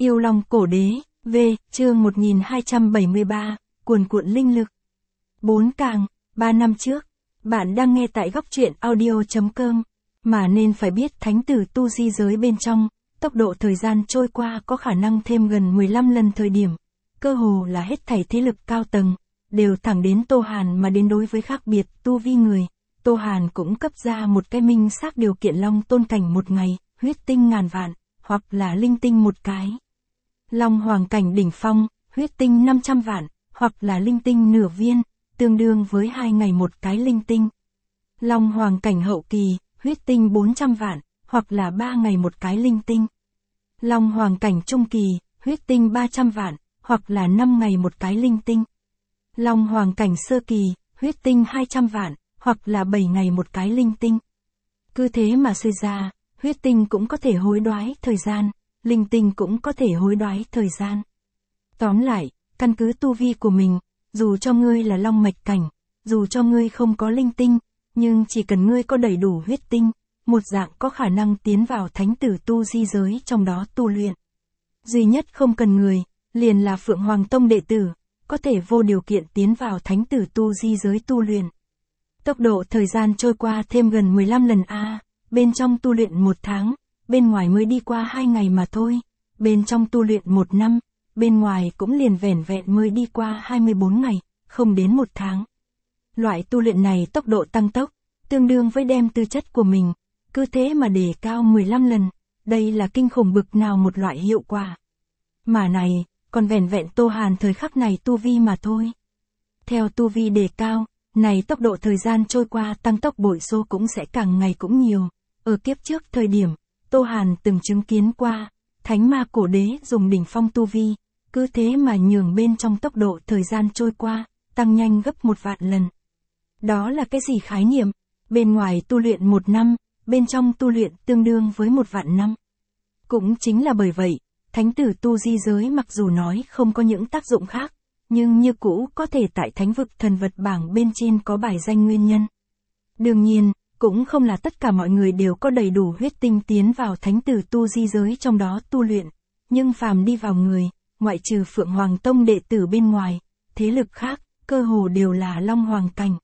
Yêu Long Cổ Đế, V, chương 1273, cuồn cuộn linh lực. 4 càng, 3 năm trước, bạn đang nghe tại góc truyện audio.com, mà nên phải biết thánh tử tu di giới bên trong, tốc độ thời gian trôi qua có khả năng thêm gần 15 lần thời điểm, cơ hồ là hết thảy thế lực cao tầng, đều thẳng đến Tô Hàn mà đến. Đối với khác biệt tu vi người, Tô Hàn cũng cấp ra một cái minh xác điều kiện: Long tôn cảnh một ngày, huyết tinh ngàn vạn, hoặc là linh tinh một cái. Long hoàng cảnh đỉnh phong, huyết tinh 500 vạn, hoặc là linh tinh nửa viên, tương đương với 2 ngày một cái linh tinh. Long hoàng cảnh hậu kỳ, huyết tinh 400 vạn, hoặc là 3 ngày một cái linh tinh. Long hoàng cảnh trung kỳ, huyết tinh 300 vạn, hoặc là 5 ngày một cái linh tinh. Long hoàng cảnh sơ kỳ, huyết tinh 200 vạn, hoặc là 7 ngày một cái linh tinh. Cứ thế mà suy ra, huyết tinh cũng có thể hối đoái thời gian, linh tinh cũng có thể hối đoái thời gian. Tóm lại, căn cứ tu vi của mình, dù cho ngươi là long mạch cảnh, dù cho ngươi không có linh tinh, nhưng chỉ cần ngươi có đầy đủ huyết tinh, một dạng có khả năng tiến vào thánh tử tu di giới trong đó tu luyện. Duy nhất không cần người, liền là Phượng Hoàng Tông đệ tử, có thể vô điều kiện tiến vào thánh tử tu di giới tu luyện. Tốc độ thời gian trôi qua thêm gần 15 lần a, bên trong tu luyện 1 tháng, bên ngoài mới đi qua 2 ngày mà thôi, bên trong tu luyện 1 năm, bên ngoài cũng liền vẻn vẹn mới đi qua 24 ngày, không đến 1 tháng. Loại tu luyện này tốc độ tăng tốc, tương đương với đem tư chất của mình, cứ thế mà đề cao 15 lần, đây là kinh khủng bực nào một loại hiệu quả. Mà này, còn vẻn vẹn Tô Hàn thời khắc này tu vi mà thôi. Theo tu vi đề cao, này tốc độ thời gian trôi qua tăng tốc bội số cũng sẽ càng ngày cũng nhiều. Ở kiếp trước thời điểm, Tô Hàn từng chứng kiến qua, thánh ma cổ đế dùng đỉnh phong tu vi, cứ thế mà nhường bên trong tốc độ thời gian trôi qua, tăng nhanh gấp 1 vạn lần. Đó là cái gì khái niệm? Bên ngoài tu luyện 1 năm, bên trong tu luyện tương đương với 1 vạn năm. Cũng chính là bởi vậy, thánh tử tu di giới mặc dù nói không có những tác dụng khác, nhưng như cũ có thể tại thánh vực thần vật bảng bên trên có bài danh nguyên nhân. Đương nhiên, cũng không là tất cả mọi người đều có đầy đủ huyết tinh tiến vào thánh tử tu di giới trong đó tu luyện, nhưng phàm đi vào người, ngoại trừ Phượng Hoàng Tông đệ tử bên ngoài, thế lực khác, cơ hồ đều là Long Hoàng cảnh.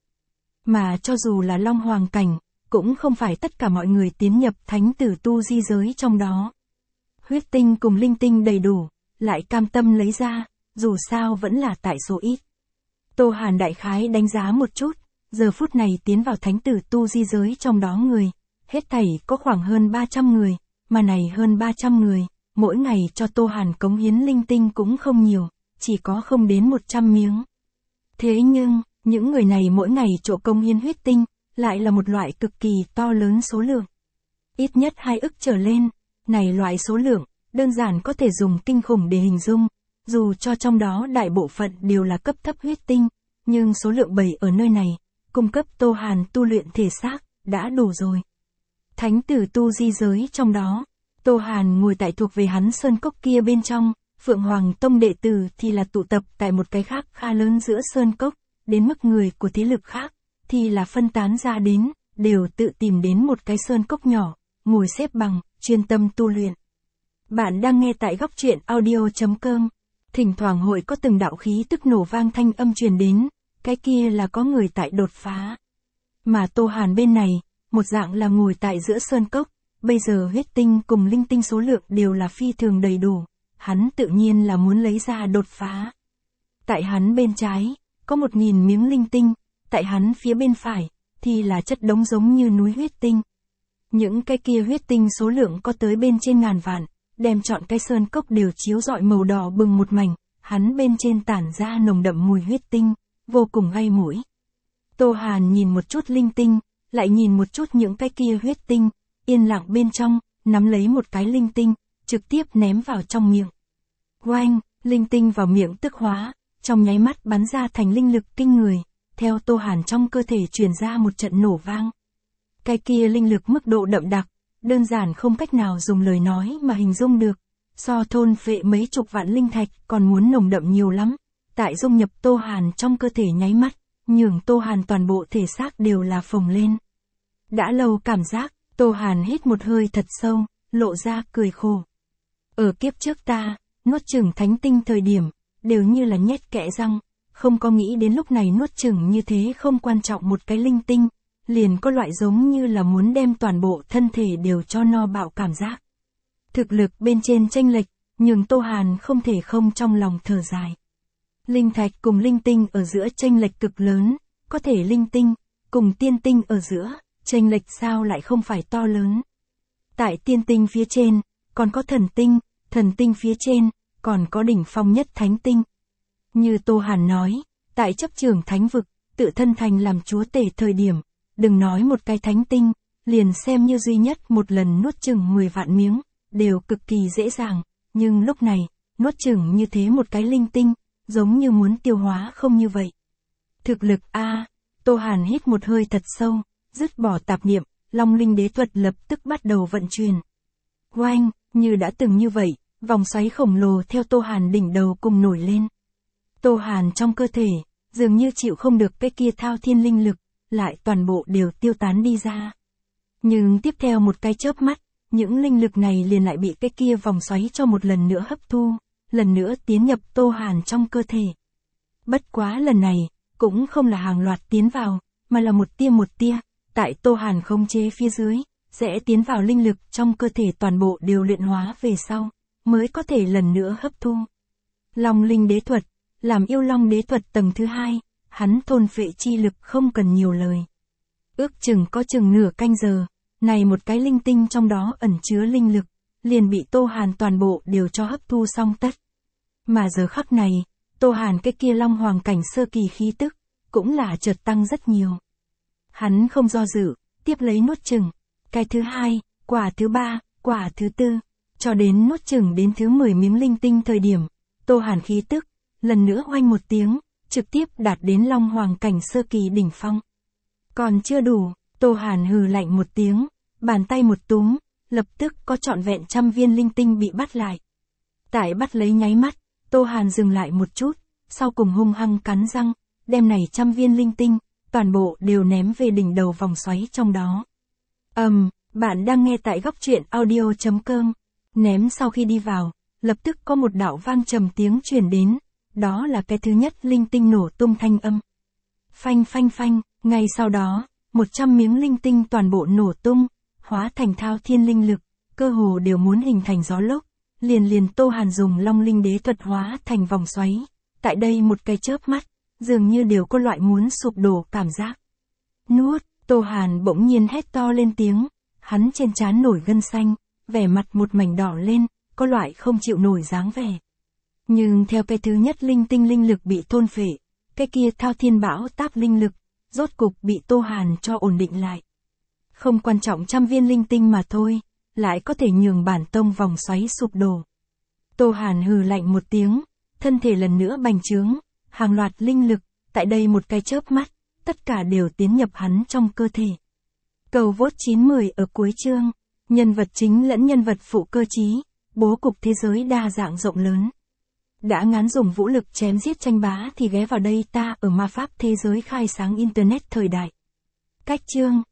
Mà cho dù là Long Hoàng cảnh, cũng không phải tất cả mọi người tiến nhập thánh tử tu di giới trong đó. Huyết tinh cùng linh tinh đầy đủ, lại cam tâm lấy ra, dù sao vẫn là tại số ít. Tô Hàn đại khái đánh giá một chút, giờ phút này tiến vào thánh tử tu di giới trong đó người, hết thảy có khoảng hơn 300 người, mà này hơn 300 người, mỗi ngày cho Tô Hàn cống hiến linh tinh cũng không nhiều, chỉ có không đến 100 miếng. Thế nhưng, những người này mỗi ngày chỗ cống hiến huyết tinh, lại là một loại cực kỳ to lớn số lượng. Ít nhất 2 ức trở lên, này loại số lượng, đơn giản có thể dùng kinh khủng để hình dung, dù cho trong đó đại bộ phận đều là cấp thấp huyết tinh, nhưng số lượng 7 ở nơi này, cung cấp Tô Hàn tu luyện thể xác, đã đủ rồi. Thánh tử tu di giới trong đó, Tô Hàn ngồi tại thuộc về hắn sơn cốc kia bên trong, Phượng Hoàng Tông đệ tử thì là tụ tập tại một cái khác khá lớn giữa sơn cốc, đến mức người của thế lực khác, thì là phân tán ra đến, đều tự tìm đến một cái sơn cốc nhỏ, ngồi xếp bằng, chuyên tâm tu luyện. Bạn đang nghe tại góc truyện audio.com, thỉnh thoảng hội có từng đạo khí tức nổ vang thanh âm truyền đến, cái kia là có người tại đột phá. Mà Tô Hàn bên này, một dạng là ngồi tại giữa sơn cốc, bây giờ huyết tinh cùng linh tinh số lượng đều là phi thường đầy đủ, hắn tự nhiên là muốn lấy ra đột phá. Tại hắn bên trái, có 1000 miếng linh tinh, tại hắn phía bên phải, thì là chất đống giống như núi huyết tinh. Những cái kia huyết tinh số lượng có tới bên trên ngàn vạn, đem chọn cái sơn cốc đều chiếu rọi màu đỏ bừng một mảnh, hắn bên trên tản ra nồng đậm mùi huyết tinh, vô cùng gây mũi. Tô Hàn nhìn một chút linh tinh, lại nhìn một chút những cái kia huyết tinh, yên lặng bên trong, nắm lấy một cái linh tinh, trực tiếp ném vào trong miệng. Oanh, linh tinh vào miệng tức hóa, trong nháy mắt bắn ra thành linh lực kinh người, theo Tô Hàn trong cơ thể truyền ra một trận nổ vang. Cái kia linh lực mức độ đậm đặc, đơn giản không cách nào dùng lời nói mà hình dung được, so thôn phệ mấy chục vạn linh thạch còn muốn nồng đậm nhiều lắm, tại dung nhập Tô Hàn trong cơ thể nháy mắt, nhường Tô Hàn toàn bộ thể xác đều là phồng lên. Đã lâu cảm giác, Tô Hàn hít một hơi thật sâu, lộ ra cười khổ. Ở kiếp trước ta, nuốt chửng thánh tinh thời điểm, đều như là nhét kẽ răng, không có nghĩ đến lúc này nuốt chửng như thế không quan trọng một cái linh tinh, liền có loại giống như là muốn đem toàn bộ thân thể đều cho no bạo cảm giác. Thực lực bên trên chênh lệch, nhưng Tô Hàn không thể không trong lòng thở dài. Linh thạch cùng linh tinh ở giữa chênh lệch cực lớn, có thể linh tinh cùng tiên tinh ở giữa, chênh lệch sao lại không phải to lớn. Tại tiên tinh phía trên, còn có thần tinh phía trên, còn có đỉnh phong nhất thánh tinh. Như Tô Hàn nói, tại chấp trường thánh vực, tự thân thành làm chúa tể thời điểm, đừng nói một cái thánh tinh, liền xem như duy nhất một lần nuốt chửng 10 vạn miếng, đều cực kỳ dễ dàng, nhưng lúc này, nuốt chửng như thế một cái linh tinh, giống như muốn tiêu hóa không như vậy. Thực lực A, Tô Hàn hít một hơi thật sâu, dứt bỏ tạp niệm, Long Linh đế thuật lập tức bắt đầu vận chuyển. Oanh, như đã từng như vậy, vòng xoáy khổng lồ theo Tô Hàn đỉnh đầu cùng nổi lên. Tô Hàn trong cơ thể, dường như chịu không được cái kia thao thiên linh lực, lại toàn bộ đều tiêu tán đi ra. Nhưng tiếp theo một cái chớp mắt, những linh lực này liền lại bị cái kia vòng xoáy cho một lần nữa hấp thu, lần nữa tiến nhập Tô Hàn trong cơ thể. Bất quá lần này, cũng không là hàng loạt tiến vào, mà là một tia, tại Tô Hàn khống chế phía dưới, sẽ tiến vào linh lực trong cơ thể toàn bộ đều luyện hóa về sau, mới có thể lần nữa hấp thu. Long Linh đế thuật, làm yêu long đế thuật tầng thứ 2, hắn thôn phệ chi lực không cần nhiều lời. Ước chừng có chừng nửa canh giờ, này một cái linh tinh trong đó ẩn chứa linh lực, liền bị Tô Hàn toàn bộ đều cho hấp thu xong tất. Mà giờ khắc này, Tô Hàn cái kia long hoàng cảnh sơ kỳ khí tức, cũng là chợt tăng rất nhiều. Hắn không do dự, tiếp lấy nuốt chửng, cái thứ 2, quả thứ 3, quả thứ 4, cho đến nuốt chửng đến thứ 10 miếng linh tinh thời điểm, Tô Hàn khí tức, lần nữa oanh một tiếng, trực tiếp đạt đến long hoàng cảnh sơ kỳ đỉnh phong. Còn chưa đủ, Tô Hàn hừ lạnh một tiếng, bàn tay một túm, lập tức có trọn vẹn 100 viên linh tinh bị bắt lại. Tại bắt lấy nháy mắt, Tô Hàn dừng lại một chút, sau cùng hung hăng cắn răng, đem này 100 viên linh tinh, toàn bộ đều ném về đỉnh đầu vòng xoáy trong đó. Bạn đang nghe tại góc truyện audio.com. Ném sau khi đi vào, lập tức có một đạo vang trầm tiếng truyền đến, đó là cái thứ nhất linh tinh nổ tung thanh âm. Phanh phanh phanh, ngay sau đó, 100 miếng linh tinh toàn bộ nổ tung, hóa thành thao thiên linh lực, cơ hồ đều muốn hình thành gió lốc, liền Tô Hàn dùng Long Linh đế thuật hóa thành vòng xoáy, tại đây một cái chớp mắt, dường như đều có loại muốn sụp đổ cảm giác. Nuốt, Tô Hàn bỗng nhiên hét to lên tiếng, hắn trên trán nổi gân xanh, vẻ mặt một mảnh đỏ lên, có loại không chịu nổi dáng vẻ. Nhưng theo cái thứ nhất linh tinh linh lực bị thôn phệ, cái kia thao thiên bão táp linh lực, rốt cục bị Tô Hàn cho ổn định lại. Không quan trọng 100 viên linh tinh mà thôi, lại có thể nhường bản tông vòng xoáy sụp đổ. Tô Hàn hừ lạnh một tiếng, thân thể lần nữa bành trướng, hàng loạt linh lực, tại đây một cái chớp mắt, tất cả đều tiến nhập hắn trong cơ thể. Cầu vote 910 ở cuối chương, nhân vật chính lẫn nhân vật phụ cơ chí, bố cục thế giới đa dạng rộng lớn. Đã ngán dùng vũ lực chém giết tranh bá thì ghé vào đây ta ở ma pháp thế giới khai sáng internet thời đại. Cách chương